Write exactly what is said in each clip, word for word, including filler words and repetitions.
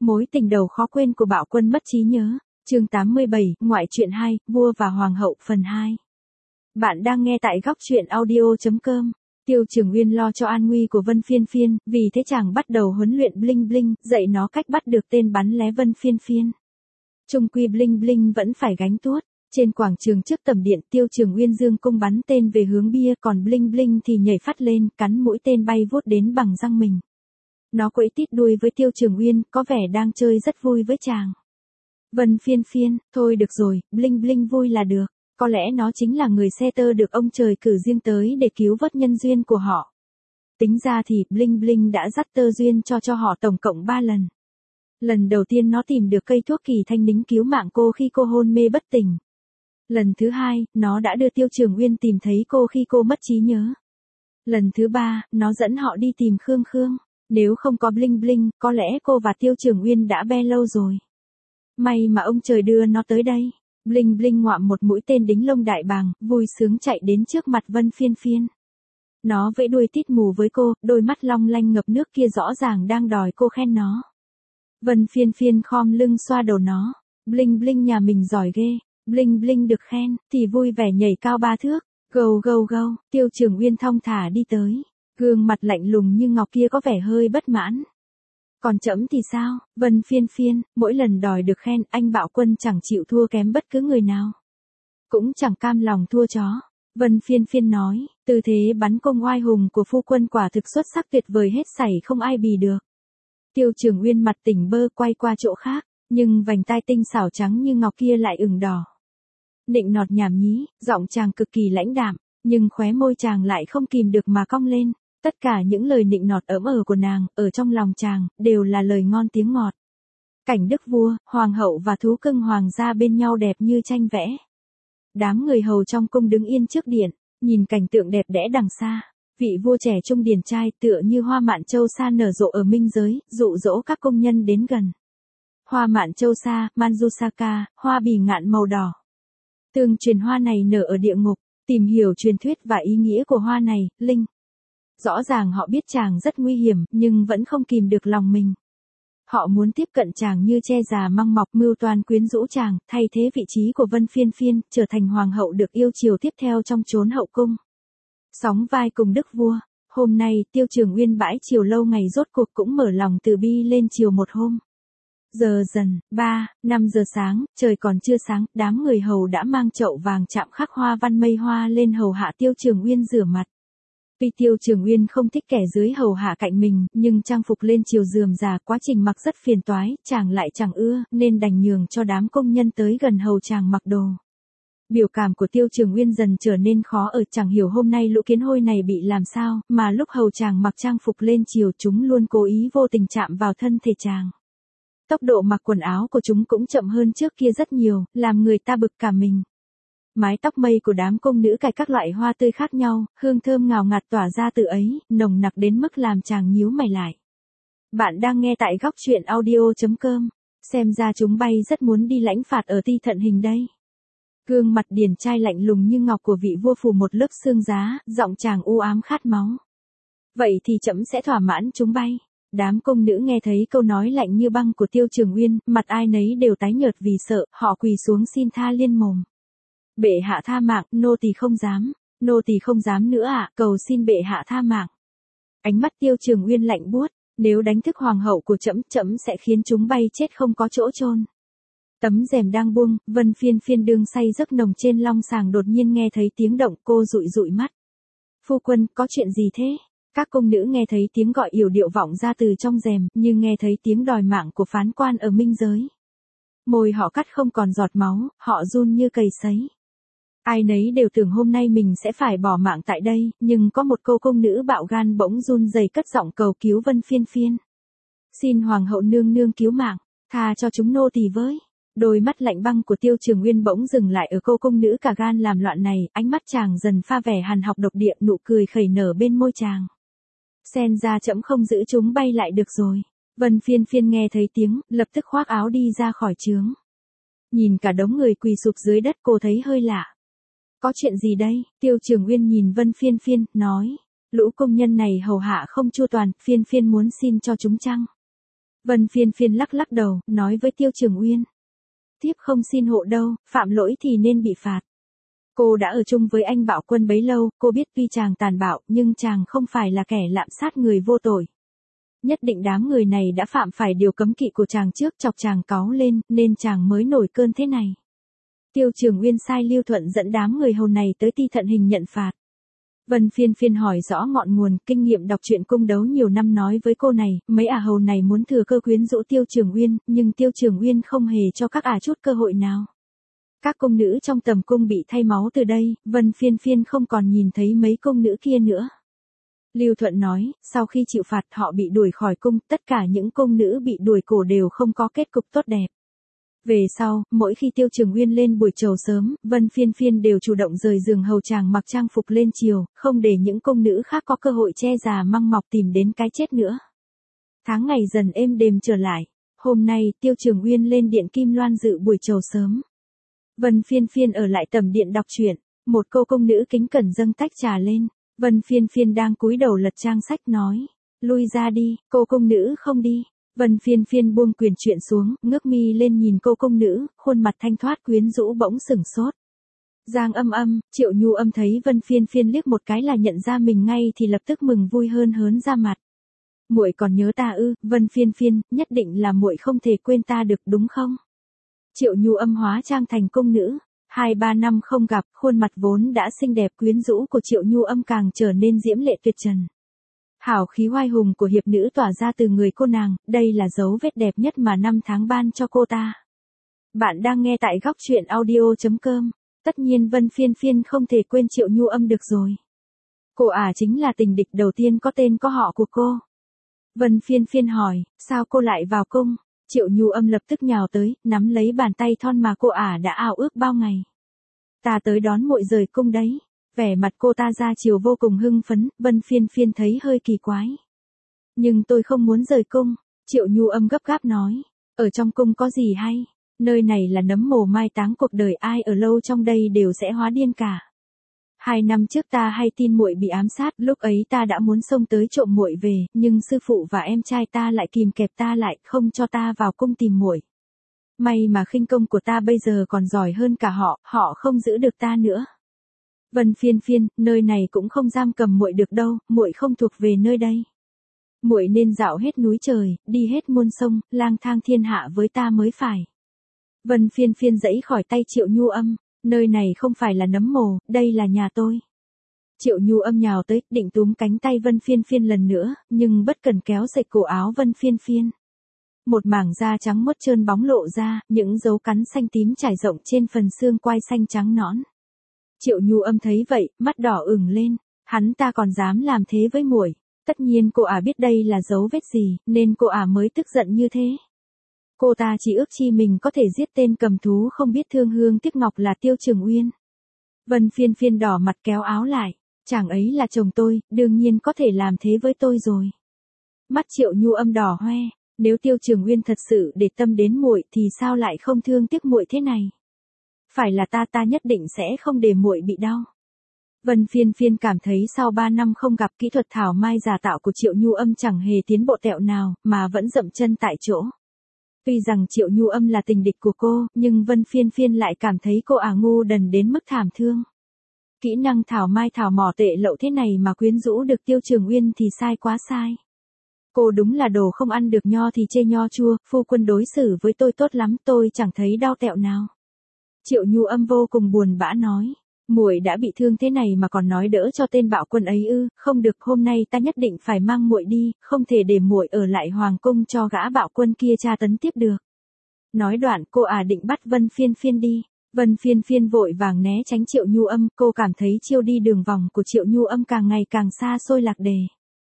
Mối tình đầu khó quên của Bạo Quân mất trí nhớ. Chương tám mươi bảy, ngoại truyện hai, vua và hoàng hậu phần hai. Bạn đang nghe tại góc truyện audio chấm com. Tiêu Trường Uyên lo cho an nguy của Vân Phiên Phiên, vì thế chàng bắt đầu huấn luyện Bling Bling, dạy nó cách bắt được tên bắn lé Vân Phiên Phiên. Chung quy Bling Bling vẫn phải gánh tuốt. Trên quảng trường trước tầm điện, Tiêu Trường Uyên dương cung bắn tên về hướng bia, còn Bling Bling thì nhảy phát lên, cắn mũi tên bay vút đến bằng răng mình. Nó quẫy tít đuôi với Tiêu Trường Uyên, có vẻ đang chơi rất vui với chàng. Vân Phiên Phiên, thôi được rồi, Bling Bling vui là được. Có lẽ nó chính là người xe tơ được ông trời cử riêng tới để cứu vớt nhân duyên của họ. Tính ra thì Bling Bling đã dắt tơ duyên cho cho họ tổng cộng ba lần. Lần đầu tiên nó tìm được cây thuốc kỳ thanh nính cứu mạng cô khi cô hôn mê bất tỉnh. Lần thứ hai, nó đã đưa Tiêu Trường Uyên tìm thấy cô khi cô mất trí nhớ. Lần thứ ba, nó dẫn họ đi tìm Khương Khương. Nếu không có Bling Bling, có lẽ cô và Tiêu Trường Uyên đã be lâu rồi. May mà ông trời đưa nó tới đây. Bling Bling ngoạm một mũi tên đính lông đại bàng, vui sướng chạy đến trước mặt Vân Phiên Phiên. Nó vẫy đuôi tít mù với cô, đôi mắt long lanh ngập nước kia rõ ràng đang đòi cô khen nó. Vân Phiên Phiên khom lưng xoa đầu nó. Bling Bling nhà mình giỏi ghê. Bling Bling được khen, thì vui vẻ nhảy cao ba thước. Gâu gâu gâu, Tiêu Trường Uyên thong thả đi tới. Gương mặt lạnh lùng như ngọc kia có vẻ hơi bất mãn. Còn trẫm thì sao, Vân Phiên Phiên, mỗi lần đòi được khen, anh Bạo Quân chẳng chịu thua kém bất cứ người nào. Cũng chẳng cam lòng thua chó. Vân Phiên Phiên nói, tư thế bắn cung oai hùng của phu quân quả thực xuất sắc tuyệt vời hết sảy không ai bì được. Tiêu Trường Uyên mặt tỉnh bơ quay qua chỗ khác, nhưng vành tai tinh xảo trắng như ngọc kia lại ửng đỏ. Nịnh nọt nhảm nhí, giọng chàng cực kỳ lãnh đạm, nhưng khóe môi chàng lại không kìm được mà cong lên. Tất cả những lời nịnh nọt ỡm ờ của nàng, ở trong lòng chàng, đều là lời ngon tiếng ngọt. Cảnh đức vua, hoàng hậu và thú cưng hoàng gia bên nhau đẹp như tranh vẽ. Đám người hầu trong cung đứng yên trước điện, nhìn cảnh tượng đẹp đẽ đằng xa. Vị vua trẻ trung điển trai tựa như hoa mạn châu sa nở rộ ở minh giới, dụ dỗ các công nhân đến gần. Hoa mạn châu sa, Manjusaka, hoa bì ngạn màu đỏ. Tương truyền hoa này nở ở địa ngục, tìm hiểu truyền thuyết và ý nghĩa của hoa này, Linh. Rõ ràng họ biết chàng rất nguy hiểm, nhưng vẫn không kìm được lòng mình. Họ muốn tiếp cận chàng như che già măng mọc, mưu toan quyến rũ chàng, thay thế vị trí của Vân Phiên Phiên, trở thành hoàng hậu được yêu chiều tiếp theo trong chốn hậu cung. Sóng vai cùng đức vua, hôm nay Tiêu Trường Uyên bãi chiều lâu ngày rốt cuộc cũng mở lòng từ bi lên chiều một hôm. Giờ dần, ba, năm giờ sáng, trời còn chưa sáng, đám người hầu đã mang chậu vàng chạm khắc hoa văn mây hoa lên hầu hạ Tiêu Trường Uyên rửa mặt. Tuy Tiêu Trường Uyên không thích kẻ dưới hầu hạ cạnh mình, nhưng trang phục lên chiều rườm rà, quá trình mặc rất phiền toái, chàng lại chẳng ưa, nên đành nhường cho đám công nhân tới gần hầu chàng mặc đồ. Biểu cảm của Tiêu Trường Uyên dần trở nên khó ở, chẳng hiểu hôm nay lũ kiến hôi này bị làm sao, mà lúc hầu chàng mặc trang phục lên chiều chúng luôn cố ý vô tình chạm vào thân thể chàng. Tốc độ mặc quần áo của chúng cũng chậm hơn trước kia rất nhiều, làm người ta bực cả mình. Mái tóc mây của đám công nữ cài các loại hoa tươi khác nhau, hương thơm ngào ngạt tỏa ra từ ấy, nồng nặc đến mức làm chàng nhíu mày lại. Bạn đang nghe tại góc truyện audio chấm com, xem ra chúng bay rất muốn đi lãnh phạt ở Ti Thận Hình đây. Gương mặt điển trai lạnh lùng như ngọc của vị vua phủ một lớp xương giá, giọng chàng u ám khát máu. Vậy thì trẫm sẽ thỏa mãn chúng bay. Đám công nữ nghe thấy câu nói lạnh như băng của Tiêu Trường Uyên, mặt ai nấy đều tái nhợt vì sợ, họ quỳ xuống xin tha liên mồm. Bệ hạ tha mạng, nô tỳ không dám, nô tỳ không dám nữa ạ, à, cầu xin bệ hạ tha mạng. Ánh mắt Tiêu Trường Uyên lạnh buốt, nếu đánh thức hoàng hậu của trẫm, trẫm sẽ khiến chúng bay chết không có chỗ chôn. Tấm rèm đang buông, Vân Phiên Phiên đương say giấc nồng trên long sàng đột nhiên nghe thấy tiếng động, cô dụi dụi mắt. Phu quân, có chuyện gì thế? Các công nữ nghe thấy tiếng gọi yểu điệu vọng ra từ trong rèm, như nghe thấy tiếng đòi mạng của phán quan ở minh giới. Môi họ cắt không còn giọt máu, họ run như cầy sấy. Ai nấy đều tưởng hôm nay mình sẽ phải bỏ mạng tại đây, nhưng có một cô công nữ bạo gan bỗng run rẩy cất giọng cầu cứu Vân Phiên Phiên. Xin hoàng hậu nương nương cứu mạng, tha cho chúng nô tỳ với. Đôi mắt lạnh băng của Tiêu Trường Uyên bỗng dừng lại ở cô công nữ cả gan làm loạn này, ánh mắt chàng dần pha vẻ hàn học độc địa, nụ cười khẩy nở bên môi chàng. Xem ra trẫm không giữ chúng bay lại được rồi. Vân Phiên Phiên nghe thấy tiếng, lập tức khoác áo đi ra khỏi trướng. Nhìn cả đống người quỳ sụp dưới đất, cô thấy hơi lạ. Có chuyện gì đây? Tiêu Trường Uyên nhìn Vân Phiên Phiên, nói. Lũ công nhân này hầu hạ không chu toàn, Phiên Phiên muốn xin cho chúng chăng? Vân Phiên Phiên lắc lắc đầu, nói với Tiêu Trường Uyên. Thiếp không xin hộ đâu, phạm lỗi thì nên bị phạt. Cô đã ở chung với anh Bảo Quân bấy lâu, cô biết tuy chàng tàn bạo, nhưng chàng không phải là kẻ lạm sát người vô tội. Nhất định đám người này đã phạm phải điều cấm kỵ của chàng trước, chọc chàng cáu lên, nên chàng mới nổi cơn thế này. Tiêu Trường Uyên sai Lưu Thuận dẫn đám người hầu này tới Ti Thận Hình nhận phạt. Vân Phiên Phiên hỏi rõ ngọn nguồn, kinh nghiệm đọc truyện cung đấu nhiều năm nói với cô này, mấy ả hầu này muốn thừa cơ quyến rũ Tiêu Trường Uyên, nhưng Tiêu Trường Uyên không hề cho các ả chút cơ hội nào. Các cung nữ trong tầm cung bị thay máu từ đây, Vân Phiên Phiên không còn nhìn thấy mấy cung nữ kia nữa. Lưu Thuận nói, sau khi chịu phạt họ bị đuổi khỏi cung, tất cả những cung nữ bị đuổi cổ đều không có kết cục tốt đẹp. Về sau, mỗi khi Tiêu Trường Uyên lên buổi trầu sớm, Vân Phiên Phiên đều chủ động rời giường hầu chàng mặc trang phục lên chiều, không để những cung nữ khác có cơ hội che già măng mọc tìm đến cái chết nữa. Tháng ngày dần êm đềm trở lại. Hôm nay, Tiêu Trường Uyên lên điện Kim Loan dự buổi trầu sớm. Vân Phiên Phiên ở lại tầm điện đọc truyện, một cô cung nữ kính cẩn dâng tách trà lên. Vân Phiên Phiên đang cúi đầu lật trang sách nói, lui ra đi, cô cung nữ không đi. Vân Phiên Phiên buông quyền truyện xuống, ngước mi lên nhìn cô cung nữ, khuôn mặt thanh thoát quyến rũ bỗng sửng sốt. Giang Âm Âm, Triệu Nhu Âm thấy Vân Phiên Phiên liếc một cái là nhận ra mình ngay thì lập tức mừng vui hơn hớn ra mặt. Muội còn nhớ ta ư? Vân Phiên Phiên, nhất định là muội không thể quên ta được đúng không? Triệu Nhu Âm hóa trang thành cung nữ, hai ba năm không gặp, khuôn mặt vốn đã xinh đẹp quyến rũ của Triệu Nhu Âm càng trở nên diễm lệ tuyệt trần. Hào khí oai hùng của hiệp nữ tỏa ra từ người cô nàng, đây là dấu vết đẹp nhất mà năm tháng ban cho cô ta. Bạn đang nghe tại góc truyện audio chấm com. Tất nhiên Vân Phiên Phiên không thể quên Triệu Nhu Âm được rồi. Cô ả à chính là tình địch đầu tiên có tên có họ của cô. Vân Phiên Phiên hỏi, sao cô lại vào cung? Triệu Nhu Âm lập tức nhào tới, nắm lấy bàn tay thon mà cô ả à đã ao ước bao ngày. Ta tới đón muội rời cung đấy. Vẻ mặt cô ta ra chiều vô cùng hưng phấn, Vân Phiên Phiên thấy hơi kỳ quái. Nhưng tôi không muốn rời cung, Triệu Nhu Âm gấp gáp nói. Ở trong cung có gì hay? Nơi này là nấm mồ mai táng cuộc đời, ai ở lâu trong đây đều sẽ hóa điên cả. Hai năm trước ta hay tin muội bị ám sát, lúc ấy ta đã muốn xông tới trộm muội về, nhưng sư phụ và em trai ta lại kìm kẹp ta lại, không cho ta vào cung tìm muội. May mà khinh công của ta bây giờ còn giỏi hơn cả họ, họ không giữ được ta nữa. Vân Phiên Phiên, nơi này cũng không giam cầm muội được đâu, muội không thuộc về nơi đây. Muội nên dạo hết núi trời, đi hết muôn sông, lang thang thiên hạ với ta mới phải. Vân Phiên Phiên giãy khỏi tay Triệu Nhu Âm, nơi này không phải là nấm mồ, đây là nhà tôi. Triệu Nhu Âm nhào tới, định túm cánh tay Vân Phiên Phiên lần nữa, nhưng bất cần kéo sạch cổ áo Vân Phiên Phiên. Một mảng da trắng muốt trơn bóng lộ ra, những dấu cắn xanh tím trải rộng trên phần xương quai xanh trắng nõn. Triệu Nhu Âm thấy vậy, mắt đỏ ửng lên, hắn ta còn dám làm thế với muội. Tất nhiên cô ả biết đây là dấu vết gì, nên cô ả mới tức giận như thế. Cô ta chỉ ước chi mình có thể giết tên cầm thú không biết thương hương tiếc ngọc là Tiêu Trường Uyên. Vân Phiên Phiên đỏ mặt kéo áo lại, chàng ấy là chồng tôi, đương nhiên có thể làm thế với tôi rồi. Mắt Triệu Nhu Âm đỏ hoe, nếu Tiêu Trường Uyên thật sự để tâm đến muội thì sao lại không thương tiếc muội thế này? Phải là ta ta nhất định sẽ không để muội bị đau. Vân Phiên Phiên cảm thấy sau ba năm không gặp, kỹ thuật thảo mai giả tạo của Triệu Nhu Âm chẳng hề tiến bộ tẹo nào, mà vẫn dậm chân tại chỗ. Tuy rằng Triệu Nhu Âm là tình địch của cô, nhưng Vân Phiên Phiên lại cảm thấy cô ả ngu đần đến mức thảm thương. Kỹ năng thảo mai thảo mỏ tệ lậu thế này mà quyến rũ được Tiêu Trường Uyên thì sai quá sai. Cô đúng là đồ không ăn được nho thì chê nho chua, phu quân đối xử với tôi tốt lắm, tôi chẳng thấy đau tẹo nào. Triệu Nhu Âm vô cùng buồn bã nói, muội đã bị thương thế này mà còn nói đỡ cho tên bạo quân ấy ư? Không được, hôm nay ta nhất định phải mang muội đi, không thể để muội ở lại hoàng cung cho gã bạo quân kia tra tấn tiếp được. Nói đoạn cô à định bắt Vân Phiên Phiên đi. Vân Phiên Phiên vội vàng né tránh Triệu Nhu Âm, cô cảm thấy chiêu đi đường vòng của Triệu Nhu Âm càng ngày càng xa xôi lạc đề.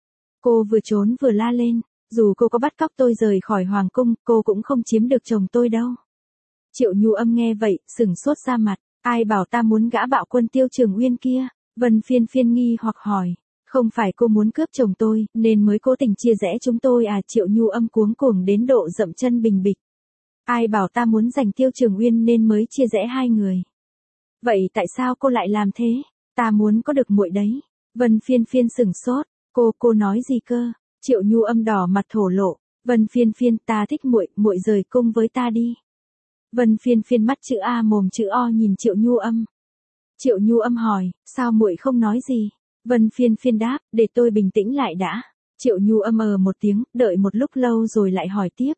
Cô vừa trốn vừa la lên, dù cô có bắt cóc tôi rời khỏi hoàng cung, cô cũng không chiếm được chồng tôi đâu. Triệu Nhu Âm nghe vậy, sửng sốt ra mặt, ai bảo ta muốn gã bạo quân Tiêu Trường Uyên kia? Vân Phiên Phiên nghi hoặc hỏi, không phải cô muốn cướp chồng tôi, nên mới cố tình chia rẽ chúng tôi à? Triệu Nhu Âm cuống cuồng đến độ dậm chân bình bịch. Ai bảo ta muốn giành Tiêu Trường Uyên nên mới chia rẽ hai người. Vậy tại sao cô lại làm thế? Ta muốn có được muội đấy. Vân Phiên Phiên sửng sốt, cô, cô nói gì cơ? Triệu Nhu Âm đỏ mặt thổ lộ, Vân Phiên Phiên, ta thích muội, muội rời cung với ta đi. Vân Phiên Phiên mắt chữ A mồm chữ O nhìn Triệu Nhu Âm. Triệu Nhu Âm hỏi, sao muội không nói gì? Vân Phiên Phiên đáp, để tôi bình tĩnh lại đã. Triệu Nhu Âm ờ một tiếng, đợi một lúc lâu rồi lại hỏi tiếp.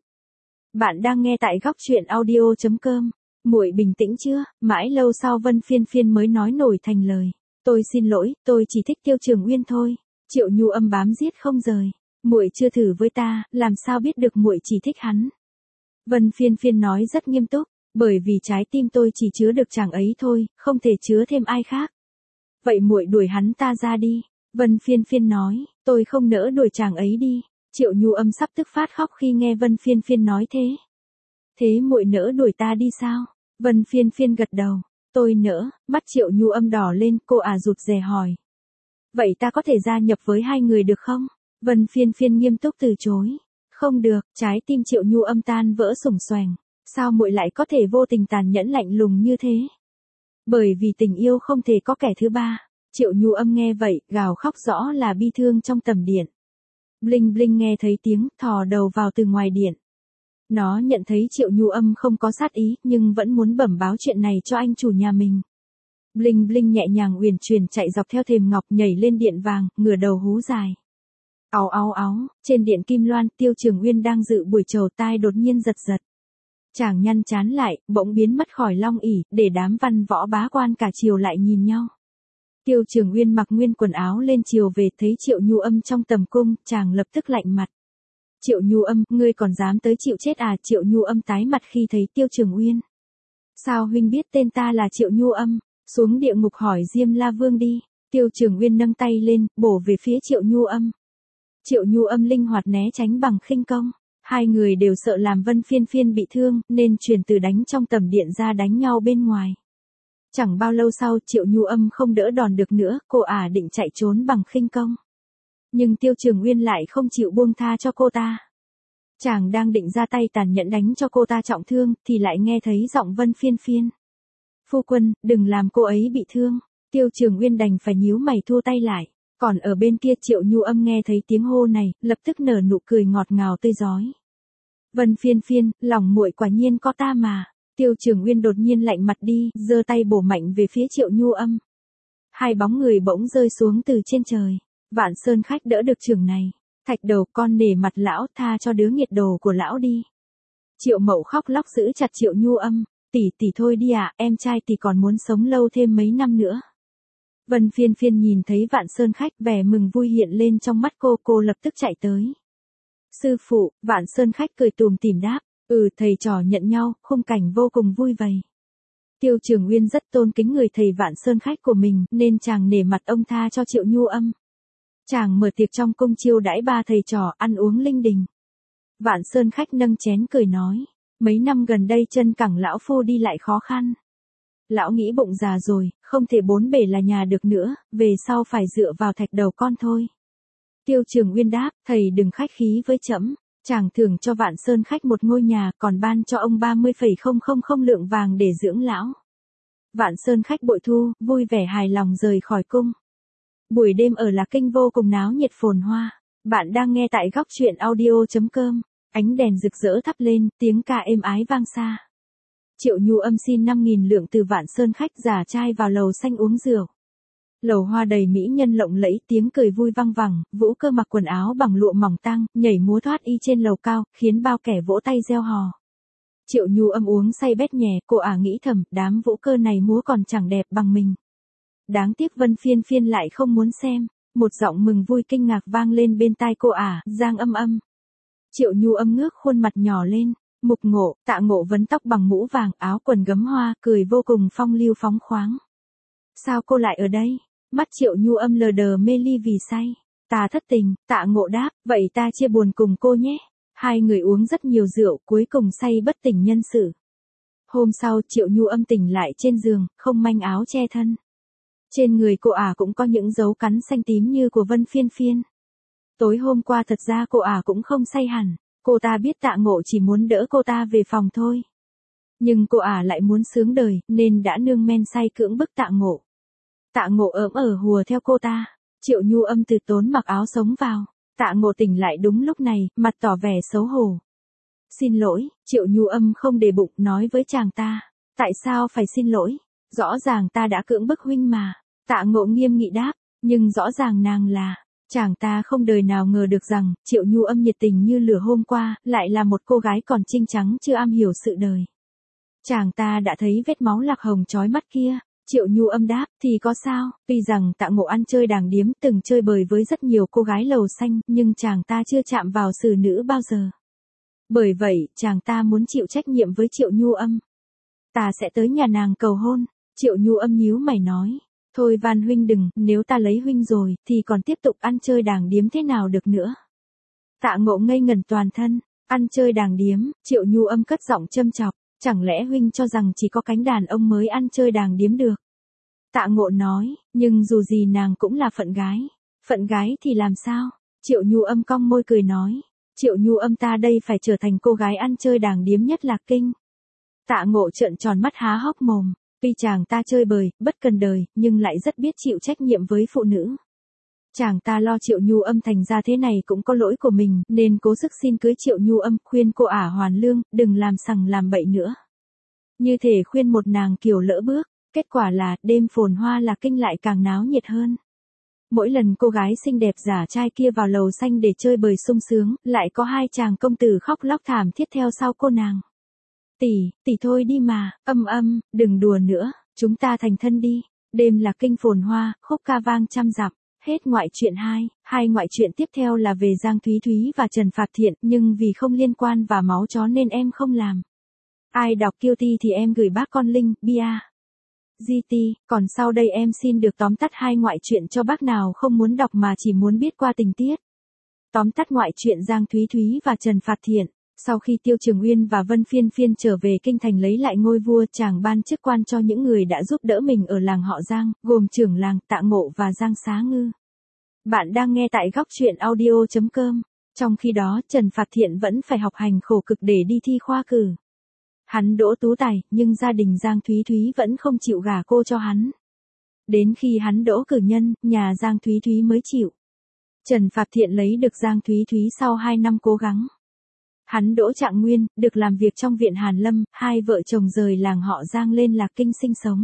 Bạn đang nghe tại góc truyện audio chấm com. Muội bình tĩnh chưa? Mãi lâu sau Vân Phiên Phiên mới nói nổi thành lời. Tôi xin lỗi, tôi chỉ thích Tiêu Trường Uyên thôi. Triệu Nhu Âm bám giết không rời. Muội chưa thử với ta, làm sao biết được muội chỉ thích hắn? Vân Phiên Phiên nói rất nghiêm túc, bởi vì trái tim tôi chỉ chứa được chàng ấy thôi, không thể chứa thêm ai khác. Vậy muội đuổi hắn ta ra đi. Vân Phiên Phiên nói, tôi không nỡ đuổi chàng ấy đi. Triệu Nhu Âm sắp tức phát khóc khi nghe Vân Phiên Phiên nói thế. Thế muội nỡ đuổi ta đi sao? Vân Phiên Phiên gật đầu. Tôi nỡ. Mắt Triệu Nhu Âm đỏ lên, cô à rụt rè hỏi. Vậy ta có thể gia nhập với hai người được không? Vân Phiên Phiên nghiêm túc từ chối. Không được. Trái tim Triệu Nhu Âm tan vỡ sủng soành. Sao muội lại có thể vô tình tàn nhẫn lạnh lùng như thế? Bởi vì tình yêu không thể có kẻ thứ ba. Triệu Nhu Âm nghe vậy, gào khóc rõ là bi thương trong tầm điện. Bling Bling nghe thấy tiếng, thò đầu vào từ ngoài điện. Nó nhận thấy Triệu Nhu Âm không có sát ý, nhưng vẫn muốn bẩm báo chuyện này cho anh chủ nhà mình. Bling Bling nhẹ nhàng uyển chuyển chạy dọc theo thềm ngọc nhảy lên điện vàng, ngửa đầu hú dài. Áo áo áo, trên điện kim loan, Tiêu Trường Uyên đang dự buổi trầu tai đột nhiên giật giật. Chàng nhăn chán lại, bỗng biến mất khỏi long ỷ, để đám văn võ bá quan cả triều lại nhìn nhau. Tiêu Trường Uyên mặc nguyên quần áo lên triều về, thấy Triệu Nhu Âm trong tầm cung, chàng lập tức lạnh mặt. Triệu Nhu Âm, ngươi còn dám tới chịu chết à? Triệu Nhu Âm tái mặt khi thấy Tiêu Trường Uyên. Sao huynh biết tên ta là Triệu Nhu Âm? Xuống địa ngục hỏi Diêm La Vương đi. Tiêu Trường Uyên nâng tay lên, bổ về phía Triệu Nhu Âm. Triệu Nhu Âm linh hoạt né tránh bằng khinh công. Hai người đều sợ làm Vân Phiên Phiên bị thương, nên chuyển từ đánh trong tầm điện ra đánh nhau bên ngoài. Chẳng bao lâu sau, Triệu Nhu Âm không đỡ đòn được nữa, cô ả định chạy trốn bằng khinh công. Nhưng Tiêu Trường Uyên lại không chịu buông tha cho cô ta. Chàng đang định ra tay tàn nhẫn đánh cho cô ta trọng thương, thì lại nghe thấy giọng Vân Phiên Phiên. Phu quân, đừng làm cô ấy bị thương. Tiêu Trường Uyên đành phải nhíu mày thua tay lại. Còn ở bên kia Triệu Nhu Âm nghe thấy tiếng hô này, lập tức nở nụ cười ngọt ngào tươi rói. Vân Phiên Phiên, lòng muội quả nhiên có ta mà. Tiêu Trường Uyên đột nhiên lạnh mặt đi, giơ tay bổ mạnh về phía Triệu Nhu Âm. Hai bóng người bỗng rơi xuống từ trên trời. Vạn Sơn Khách đỡ được trường này. Thạch Đầu, con nể mặt lão, tha cho đứa nghiệt đồ của lão đi. Triệu Mậu khóc lóc giữ chặt Triệu Nhu Âm. Tỷ tỷ thôi đi à, em trai tỷ còn muốn sống lâu thêm mấy năm nữa. Vân Phiên Phiên nhìn thấy Vạn Sơn Khách, vẻ mừng vui hiện lên trong mắt cô, cô lập tức chạy tới. Sư phụ, Vạn Sơn Khách cười tùm tìm đáp, ừ thầy trò nhận nhau, khung cảnh vô cùng vui vầy. Tiêu Trường Uyên rất tôn kính người thầy Vạn Sơn Khách của mình, nên chàng nể mặt ông tha cho Triệu Nhu Âm. Chàng mở tiệc trong cung chiêu đãi ba thầy trò, ăn uống linh đình. Vạn Sơn Khách nâng chén cười nói, mấy năm gần đây chân cẳng lão phu đi lại khó khăn. Lão nghĩ bụng già rồi, không thể bốn bể là nhà được nữa, về sau phải dựa vào Thạch Đầu con thôi. Tiêu Trường Uyên đáp, thầy đừng khách khí với trẫm. Chàng thưởng cho Vạn Sơn Khách một ngôi nhà, còn ban cho ông ba mươi phẩy không không không lượng vàng để dưỡng lão. Vạn Sơn Khách bội thu, vui vẻ hài lòng rời khỏi cung. Buổi đêm ở Lạc Kinh vô cùng náo nhiệt phồn hoa. Bạn đang nghe tại góc truyện audio chấm com. Ánh đèn rực rỡ thắp lên, tiếng ca êm ái vang xa. Triệu Nhu Âm xin năm nghìn lượng từ Vạn Sơn Khách, giả trai vào lầu xanh uống rượu. Lầu hoa đầy mỹ nhân lộng lẫy, tiếng cười vui vang vẳng, Vũ Cơ mặc quần áo bằng lụa mỏng tang, nhảy múa thoát y trên lầu cao, khiến bao kẻ vỗ tay reo hò. Triệu Nhu Âm uống say bét nhè, cô ả nghĩ thầm, đám Vũ Cơ này múa còn chẳng đẹp bằng mình. Đáng tiếc Vân Phiên Phiên lại không muốn xem. Một giọng mừng vui kinh ngạc vang lên bên tai cô ả, Giang Âm Âm. Triệu Nhu Âm ngước khuôn mặt nhỏ lên. Mục Ngộ, Tạ Ngộ vấn tóc bằng mũ vàng, áo quần gấm hoa, cười vô cùng phong lưu phóng khoáng. Sao cô lại ở đây? Mắt Triệu Nhu Âm lờ đờ mê ly vì say. Ta thất tình, Tạ Ngộ đáp, vậy ta chia buồn cùng cô nhé. Hai người uống rất nhiều rượu, cuối cùng say bất tỉnh nhân sự. Hôm sau Triệu Nhu Âm tỉnh lại trên giường, không manh áo che thân. Trên người cô ả cũng có những dấu cắn xanh tím như của Vân Phiên Phiên. Tối hôm qua thật ra cô ả cũng không say hẳn. Cô ta biết Tạ Ngộ chỉ muốn đỡ cô ta về phòng thôi. Nhưng cô ả lại muốn sướng đời, nên đã nương men say cưỡng bức Tạ Ngộ. Tạ Ngộ ỡm ở hùa theo cô ta. Triệu Nhu Âm từ tốn mặc áo sống vào. Tạ Ngộ tỉnh lại đúng lúc này, mặt tỏ vẻ xấu hổ. Xin lỗi, Triệu Nhu Âm không để bụng nói với chàng ta. Tại sao phải xin lỗi? Rõ ràng ta đã cưỡng bức huynh mà. Tạ Ngộ nghiêm nghị đáp, nhưng rõ ràng nàng là... Chàng ta không đời nào ngờ được rằng, Triệu Nhu Âm nhiệt tình như lửa hôm qua, lại là một cô gái còn trinh trắng chưa am hiểu sự đời. Chàng ta đã thấy vết máu lạc hồng chói mắt kia. Triệu Nhu Âm đáp, thì có sao, tuy rằng Tạ Ngộ ăn chơi đàng điếm từng chơi bời với rất nhiều cô gái lầu xanh, nhưng chàng ta chưa chạm vào xử nữ bao giờ. Bởi vậy, chàng ta muốn chịu trách nhiệm với Triệu Nhu Âm. Ta sẽ tới nhà nàng cầu hôn. Triệu Nhu Âm nhíu mày nói. Thôi van huynh đừng, nếu ta lấy huynh rồi, thì còn tiếp tục ăn chơi đàng điếm thế nào được nữa. Tạ Ngộ ngây ngẩn toàn thân, ăn chơi đàng điếm, Triệu Nhu Âm cất giọng châm chọc, chẳng lẽ huynh cho rằng chỉ có cánh đàn ông mới ăn chơi đàng điếm được. Tạ Ngộ nói, nhưng dù gì nàng cũng là phận gái. Phận gái thì làm sao? Triệu Nhu Âm cong môi cười nói. Triệu Nhu Âm ta đây phải trở thành cô gái ăn chơi đàng điếm nhất Lạc Kinh. Tạ Ngộ trợn tròn mắt há hốc mồm. Tuy chàng ta chơi bời, bất cần đời, nhưng lại rất biết chịu trách nhiệm với phụ nữ. Chàng ta lo Triệu Nhu Âm thành ra thế này cũng có lỗi của mình, nên cố sức xin cưới Triệu Nhu Âm, khuyên cô ả hoàn lương, đừng làm sằng làm bậy nữa. Như thể khuyên một nàng kiều lỡ bước, kết quả là, đêm phồn hoa Lạc Kinh lại càng náo nhiệt hơn. Mỗi lần cô gái xinh đẹp giả trai kia vào lầu xanh để chơi bời sung sướng, lại có hai chàng công tử khóc lóc thảm thiết theo sau cô nàng. Tỷ, tỷ thôi đi mà, âm âm, đừng đùa nữa, chúng ta thành thân đi. Đêm Lạc Kinh phồn hoa, khúc ca vang trăm dặm. Hết ngoại truyện hai, hai ngoại truyện tiếp theo là về Giang Thúy Thúy và Trần Phạt Thiện, nhưng vì không liên quan và máu chó nên em không làm. Ai đọc Guilty thì em gửi bác con link, bia. giê tê, còn sau đây em xin được tóm tắt hai ngoại truyện cho bác nào không muốn đọc mà chỉ muốn biết qua tình tiết. Tóm tắt ngoại truyện Giang Thúy Thúy và Trần Phạt Thiện. Sau khi Tiêu Trường Uyên và Vân Phiên Phiên trở về kinh thành lấy lại ngôi vua, chàng ban chức quan cho những người đã giúp đỡ mình ở làng họ Giang, gồm trưởng làng Tạ Ngộ và Giang Xá Ngư. Bạn đang nghe tại góc truyện audio chấm com. Trong khi đó, Trần Phạt Thiện vẫn phải học hành khổ cực để đi thi khoa cử. Hắn đỗ tú tài, nhưng gia đình Giang Thúy Thúy vẫn không chịu gả cô cho hắn. Đến khi hắn đỗ cử nhân, nhà Giang Thúy Thúy mới chịu. Trần Phạt Thiện lấy được Giang Thúy Thúy sau hai năm cố gắng. Hắn đỗ Trạng Nguyên, được làm việc trong viện Hàn Lâm, hai vợ chồng rời làng họ Giang lên Lạc Kinh sinh sống.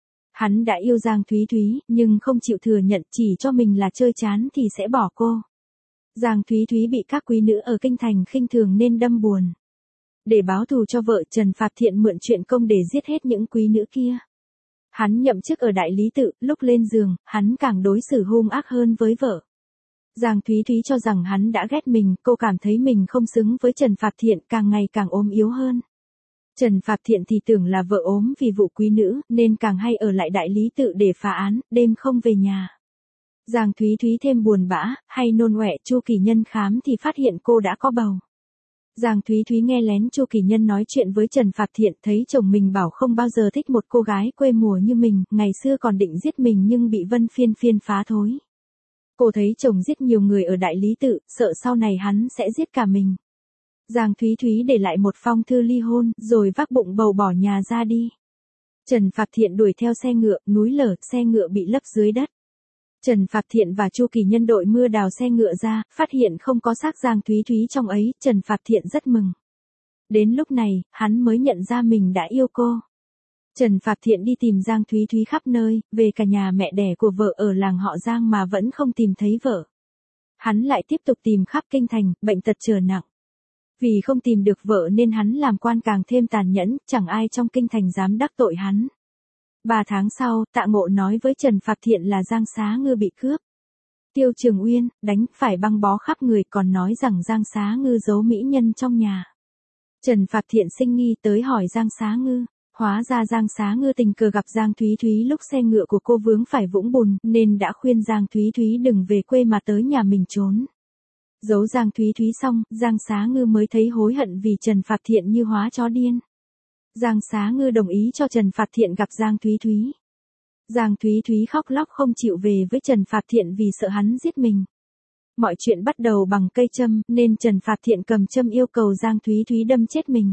Hắn đã yêu Giang Thúy Thúy, nhưng không chịu thừa nhận, chỉ cho mình là chơi chán thì sẽ bỏ cô. Giang Thúy Thúy bị các quý nữ ở kinh thành khinh thường nên đâm buồn. Để báo thù cho vợ, Trần Phạt Thiện mượn chuyện công để giết hết những quý nữ kia. Hắn nhậm chức ở Đại Lý Tự, lúc lên giường, hắn càng đối xử hung ác hơn với vợ. Giang Thúy Thúy cho rằng hắn đã ghét mình, cô cảm thấy mình không xứng với Trần Phạt Thiện, càng ngày càng ốm yếu hơn. Trần Phạt Thiện thì tưởng là vợ ốm vì vụ quý nữ, nên càng hay ở lại Đại Lý Tự để phá án, đêm không về nhà. Giang Thúy Thúy thêm buồn bã, hay nôn ọe, Chu Kỳ Nhân khám thì phát hiện cô đã có bầu. Giang Thúy Thúy nghe lén Chu Kỳ Nhân nói chuyện với Trần Phạt Thiện, thấy chồng mình bảo không bao giờ thích một cô gái quê mùa như mình, ngày xưa còn định giết mình nhưng bị Vân Phiên Phiên phá thối. Cô thấy chồng giết nhiều người ở Đại Lý Tự, sợ sau này hắn sẽ giết cả mình. Giang Thúy Thúy để lại một phong thư ly hôn, rồi vác bụng bầu bỏ nhà ra đi. Trần Phạt Thiện đuổi theo xe ngựa, núi lở, xe ngựa bị lấp dưới đất. Trần Phạt Thiện và Chu Kỳ Nhân đội mưa đào xe ngựa ra, phát hiện không có xác Giang Thúy Thúy trong ấy, Trần Phạt Thiện rất mừng. Đến lúc này, hắn mới nhận ra mình đã yêu cô. Trần Phạt Thiện đi tìm Giang Thúy Thúy khắp nơi, về cả nhà mẹ đẻ của vợ ở làng họ Giang mà vẫn không tìm thấy vợ. Hắn lại tiếp tục tìm khắp kinh thành, bệnh tật trở nặng. Vì không tìm được vợ nên hắn làm quan càng thêm tàn nhẫn, chẳng ai trong kinh thành dám đắc tội hắn. Ba tháng sau, Tạ Ngộ nói với Trần Phạt Thiện là Giang Xá Ngư bị cướp. Tiêu Trường Uyên, đánh, phải băng bó khắp người, còn nói rằng Giang Xá Ngư giấu mỹ nhân trong nhà. Trần Phạt Thiện sinh nghi tới hỏi Giang Xá Ngư. Hóa ra Giang Xá Ngư tình cờ gặp Giang Thúy Thúy lúc xe ngựa của cô vướng phải vũng bùn, nên đã khuyên Giang Thúy Thúy đừng về quê mà tới nhà mình trốn. Giấu Giang Thúy Thúy xong, Giang Xá Ngư mới thấy hối hận vì Trần Phạt Thiện như hóa chó điên. Giang Xá Ngư đồng ý cho Trần Phạt Thiện gặp Giang Thúy Thúy. Giang Thúy Thúy khóc lóc không chịu về với Trần Phạt Thiện vì sợ hắn giết mình. Mọi chuyện bắt đầu bằng cây châm, nên Trần Phạt Thiện cầm châm yêu cầu Giang Thúy Thúy đâm chết mình.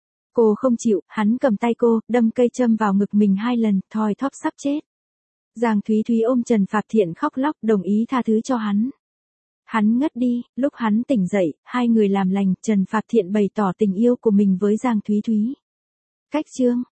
Cô không chịu, hắn cầm tay cô, đâm cây châm vào ngực mình hai lần, thoi thóp sắp chết. Giang Thúy Thúy ôm Trần Phạt Thiện khóc lóc, đồng ý tha thứ cho hắn. Hắn ngất đi, lúc hắn tỉnh dậy, hai người làm lành, Trần Phạt Thiện bày tỏ tình yêu của mình với Giang Thúy Thúy. Cách chương